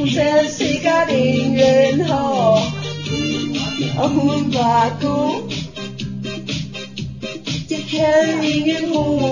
Hun havde sikkert ingen hår, og hun var god. Jeg havde ingen ro